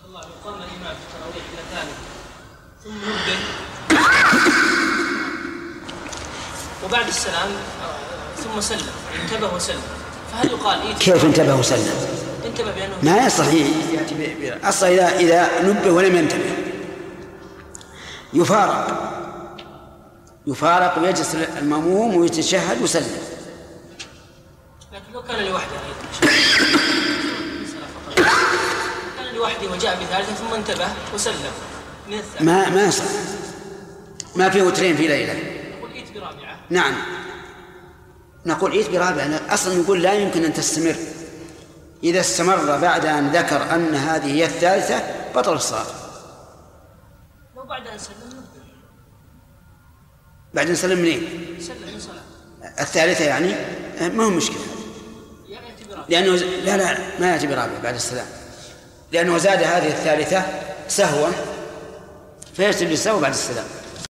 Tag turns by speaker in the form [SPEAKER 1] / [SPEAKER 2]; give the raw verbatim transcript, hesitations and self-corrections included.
[SPEAKER 1] الله يقام الإمام في التراويح إلى ثالث ثم نبه وبعد السلام ثم سلم، انتبه وسلم، فهل يقال إيه؟
[SPEAKER 2] كيف انتبه وسلم؟
[SPEAKER 1] انتبه بأنه
[SPEAKER 2] ما يصح يأتي أصلا إذا إذا نبه ولم ينتبه يفارق يفارق ويجلس المأموم ويتشهد وسلم.
[SPEAKER 1] لكن لو كان لوحده كان لوحده وجاء بثالثة ثم انتبه وسلم من الثالث
[SPEAKER 2] ما ما يصح، ما فيه وترين في ليلة.
[SPEAKER 1] نقول إيت برابعة.
[SPEAKER 2] نعم نقول إيت برابعة. أصلا نقول لا يمكن أن تستمر. إذا استمر بعد أن ذكر أن هذه هي الثالثة بطل الصلاة.
[SPEAKER 1] لو بعد أن سلم نبه.
[SPEAKER 2] بعد أن سلم منين؟
[SPEAKER 1] سلم من صلاة
[SPEAKER 2] الثالثة يعني ما هو مشكلة، لأنه لا لا ما يأتي برابعة بعد السلام، لأنه زاد هذه الثالثة سهوا فيجب السهو بعد السلام.